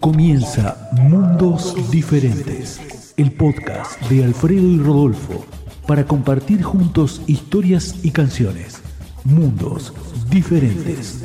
Comienza Mundos Diferentes, el podcast de Alfredo y Rodolfo, para compartir juntos historias y canciones. Mundos Diferentes.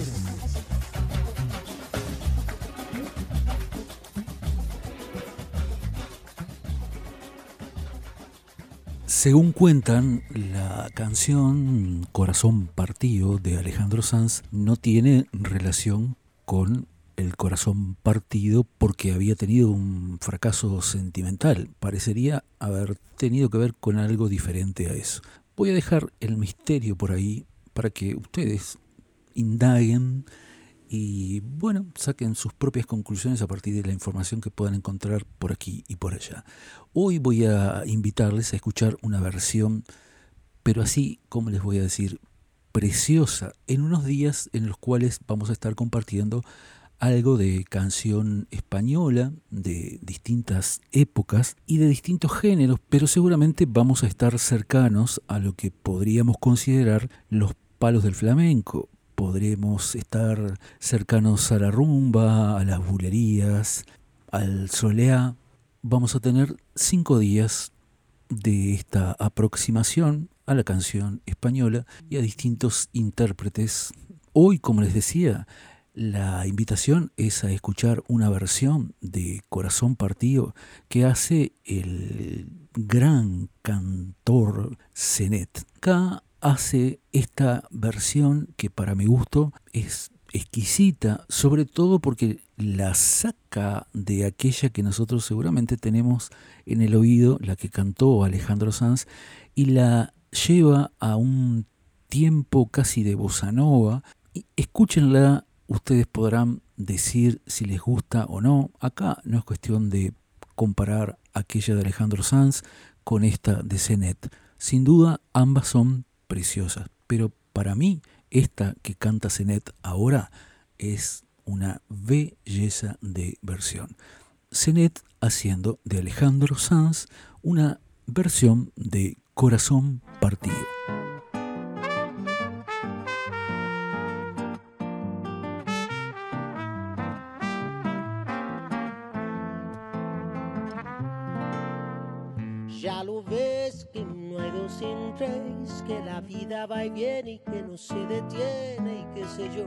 Según cuentan, la canción Corazón Partido de Alejandro Sanz no tiene relación con el corazón partido porque había tenido un fracaso sentimental. Parecería haber tenido que ver con algo diferente a eso. Voy a dejar el misterio por ahí para que ustedes indaguen y, bueno, saquen sus propias conclusiones a partir de la información que puedan encontrar por aquí y por allá. Hoy voy a invitarles a escuchar una versión, pero así, como les voy a decir, preciosa, en unos días en los cuales vamos a estar compartiendo algo de canción española de distintas épocas y de distintos géneros, pero seguramente vamos a estar cercanos a lo que podríamos considerar los palos del flamenco. Podremos estar cercanos a la rumba, a las bulerías, al soleá. Vamos a tener 5 días de esta aproximación a la canción española y a distintos intérpretes. Hoy, como les decía, la invitación es a escuchar una versión de Corazón Partido que hace el gran cantor Zenet. Acá hace esta versión que para mi gusto es exquisita, sobre todo porque la saca de aquella que nosotros seguramente tenemos en el oído, la que cantó Alejandro Sanz, y la lleva a un tiempo casi de bossa nova. Y escúchenla, ustedes podrán decir si les gusta o no. Acá no es cuestión de comparar aquella de Alejandro Sanz con esta de Zenet. Sin duda, ambas son preciosas, pero para mí esta que canta Zenet ahora es una belleza de versión. Zenet haciendo de Alejandro Sanz una versión de Corazón Partido. Ya lo ves que no hay dos sin tres, que la vida va y viene y que no se detiene y qué sé yo.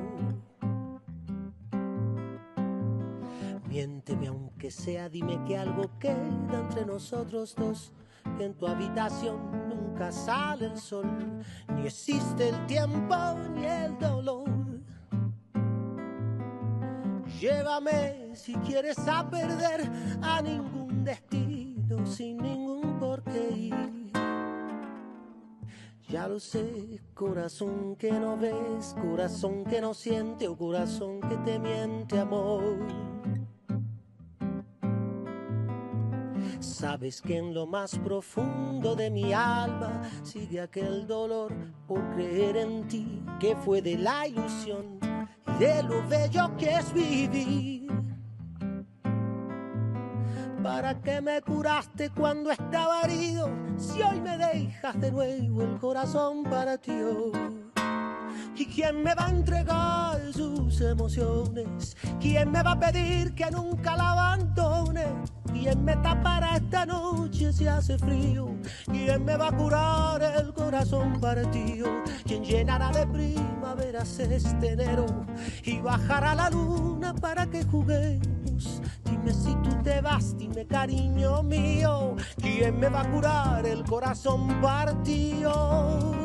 Miénteme aunque sea, dime que algo queda entre nosotros dos, que en tu habitación nunca sale el sol, ni existe el tiempo ni el dolor. Llévame si quieres a perder a ningún destino, sin ningún por qué ir. Ya lo sé, corazón que no ves, corazón que no siente o corazón que te miente, amor. Sabes que en lo más profundo de mi alma sigue aquel dolor por creer en ti, que fue de la ilusión y de lo bello que es vivir. ¿Para qué me curaste cuando estaba herido? Si hoy me dejas de nuevo el corazón partido. ¿Y quién me va a entregar sus emociones? ¿Quién me va a pedir que nunca la abandone? ¿Quién me tapará esta noche si hace frío? ¿Quién me va a curar el corazón partido? ¿Quién llenará de primaveras este enero y bajará la luna para que juguemos? Dime si tú te vas, dime cariño mío, ¿quién me va a curar el corazón partido?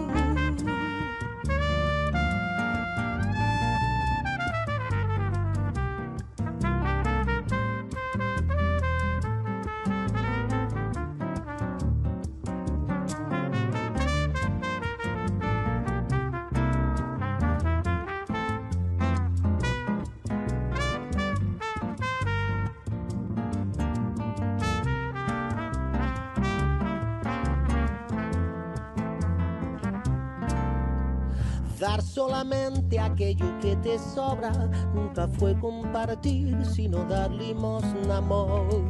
Dar solamente aquello que te sobra nunca fue compartir, sino dar limosna, amor.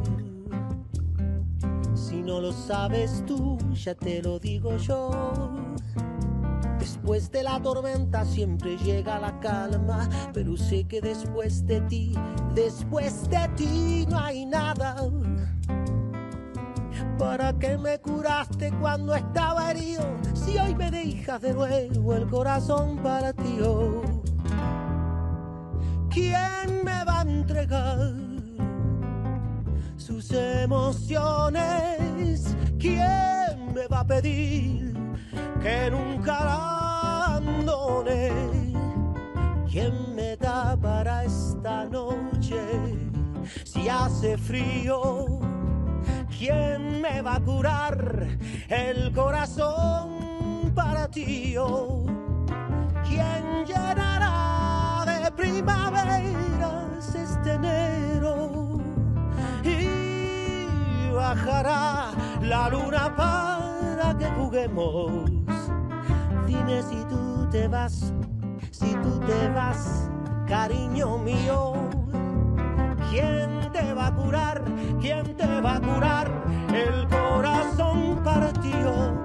Si no lo sabes tú, ya te lo digo yo. Después de la tormenta siempre llega la calma, pero sé que después de ti no hay nada. ¿Para qué me curaste cuando estaba herido? Si hoy me dejas de nuevo el corazón partido. ¿Quién me va a entregar sus emociones? ¿Quién me va a pedir que nunca abandone? ¿Quién me da para esta noche si hace frío? ¿Quién me va a curar el corazón partido? ¿Quién llenará de primaveras este enero? Y bajará la luna para que juguemos. Dime si tú te vas, cariño mío. ¿Quién te va a curar? ¿Quién te va a curar el corazón partido?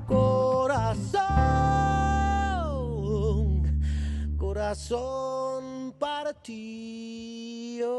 Corazón partido.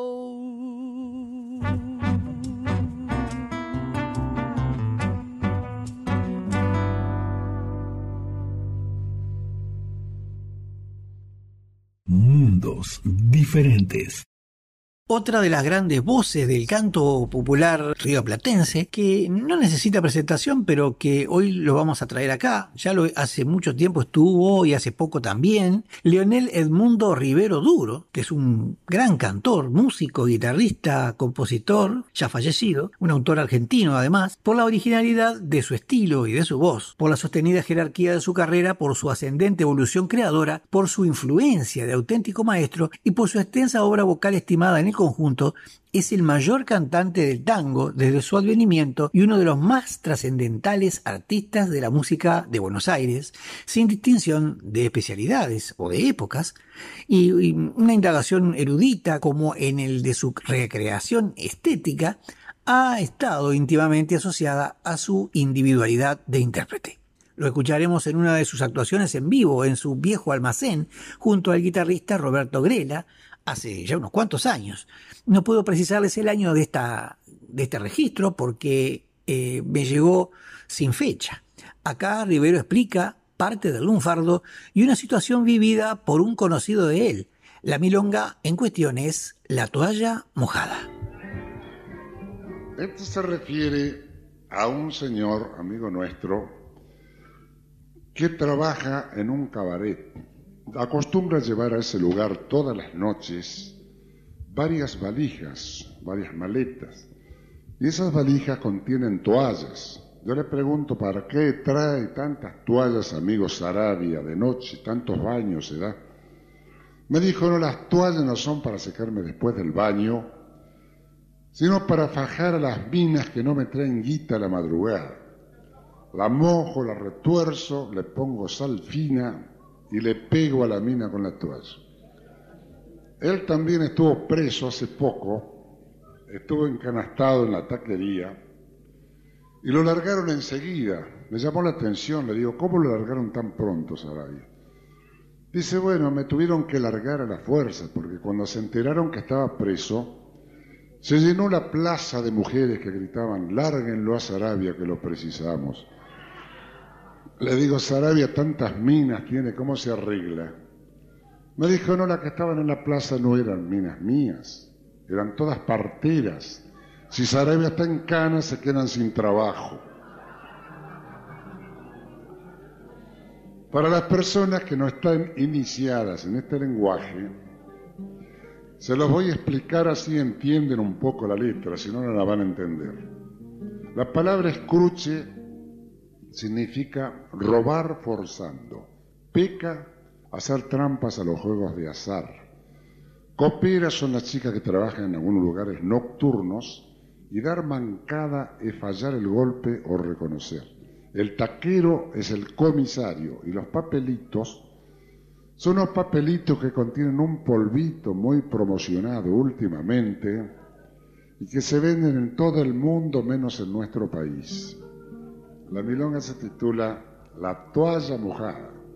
Mundos diferentes. Otra de las grandes voces del canto popular rioplatense, que no necesita presentación, pero que hoy lo vamos a traer acá. Hace mucho tiempo estuvo y hace poco también. Leonel Edmundo Rivero Duro, que es un gran cantor, músico, guitarrista, compositor, ya fallecido, un autor argentino además, por la originalidad de su estilo y de su voz, por la sostenida jerarquía de su carrera, por su ascendente evolución creadora, por su influencia de auténtico maestro y por su extensa obra vocal estimada en el conjunto. Es el mayor cantante del tango desde su advenimiento y uno de los más trascendentales artistas de la música de Buenos Aires, sin distinción de especialidades o de épocas, y una indagación erudita como en el de su recreación estética ha estado íntimamente asociada a su individualidad de intérprete. Lo escucharemos en una de sus actuaciones en vivo en su viejo almacén junto al guitarrista Roberto Grela, hace ya unos cuantos años. No puedo precisarles el año de este registro porque me llegó sin fecha. Acá Rivero explica parte del lunfardo y una situación vivida por un conocido de él. La milonga en cuestión es La toalla mojada. Esto se refiere a un señor, amigo nuestro, que trabaja en un cabaret. Acostumbra llevar a ese lugar todas las noches varias valijas, varias maletas, y esas valijas contienen toallas. Yo le pregunto, ¿para qué trae tantas toallas, amigo Sarabia, de noche? Tantos baños se da. Me dijo, no, las toallas no son para secarme después del baño, sino para fajar a las minas que no me traen guita a la madrugada. La mojo, la retuerzo, le pongo sal fina y le pego a la mina con la toalla. Él también estuvo preso hace poco, estuvo encanastado en la taquería y lo largaron enseguida. Me llamó la atención, le digo, ¿cómo lo largaron tan pronto, Sarabia? Dice, bueno, me tuvieron que largar a la fuerza, porque cuando se enteraron que estaba preso, se llenó la plaza de mujeres que gritaban, lárguenlo a Sarabia que lo precisamos. Le digo, Sarabia, tantas minas tiene, ¿cómo se arregla? Me dijo, no, las que estaban en la plaza no eran minas mías, eran todas parteras. Si Sarabia está en cana, se quedan sin trabajo. Para las personas que no están iniciadas en este lenguaje, se los voy a explicar así entienden un poco la letra, si no, no la van a entender. La palabra escruche significa robar forzando, peca, hacer trampas a los juegos de azar. Coperas son las chicas que trabajan en algunos lugares nocturnos y dar mancada es fallar el golpe o reconocer. El taquero es el comisario y los papelitos son unos papelitos que contienen un polvito muy promocionado últimamente y que se venden en todo el mundo menos en nuestro país. La milonga se titula La toalla mojada.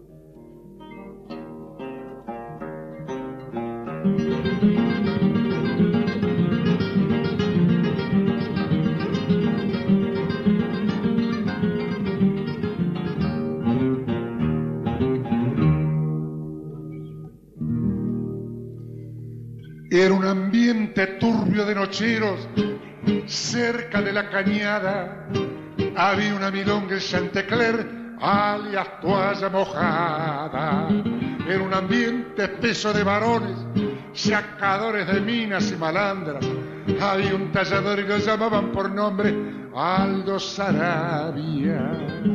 Era un ambiente turbio de nocheros, cerca de la cañada había una milonga en Chantecler, alias Toalla Mojada. Era un ambiente espeso de varones, sacadores de minas y malandras. Había un tallador y lo llamaban por nombre Aldo Sarabia.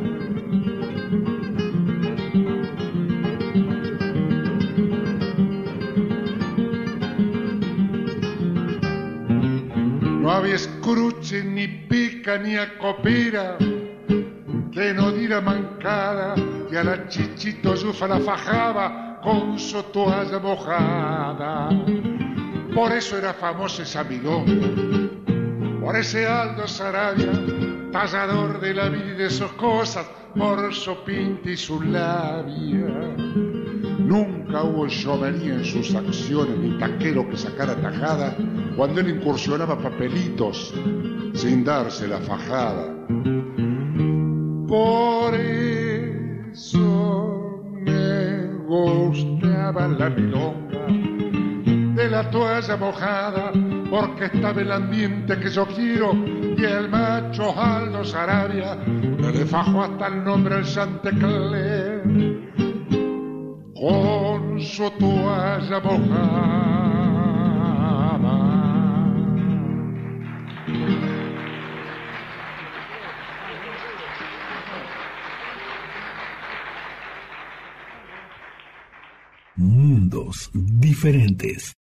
No había escruche, ni pica, ni acopera que no diera mancada, y a la Chichito Yufa la fajaba con su toalla mojada. Por eso era famosa esa milonga, por ese Aldo Sarabia, tallador de la vida y de sus cosas, por su pinta y su labia. Nunca hubo llovería en sus acciones, ni taquero que sacara tajada cuando él incursionaba papelitos sin darse la fajada. Por eso me gustaba la milonga de la toalla mojada, porque estaba el ambiente que yo quiero, y el macho Aldo Sarabia le fajó hasta el nombre al Chantecler con su toalla mojada. Mundos diferentes.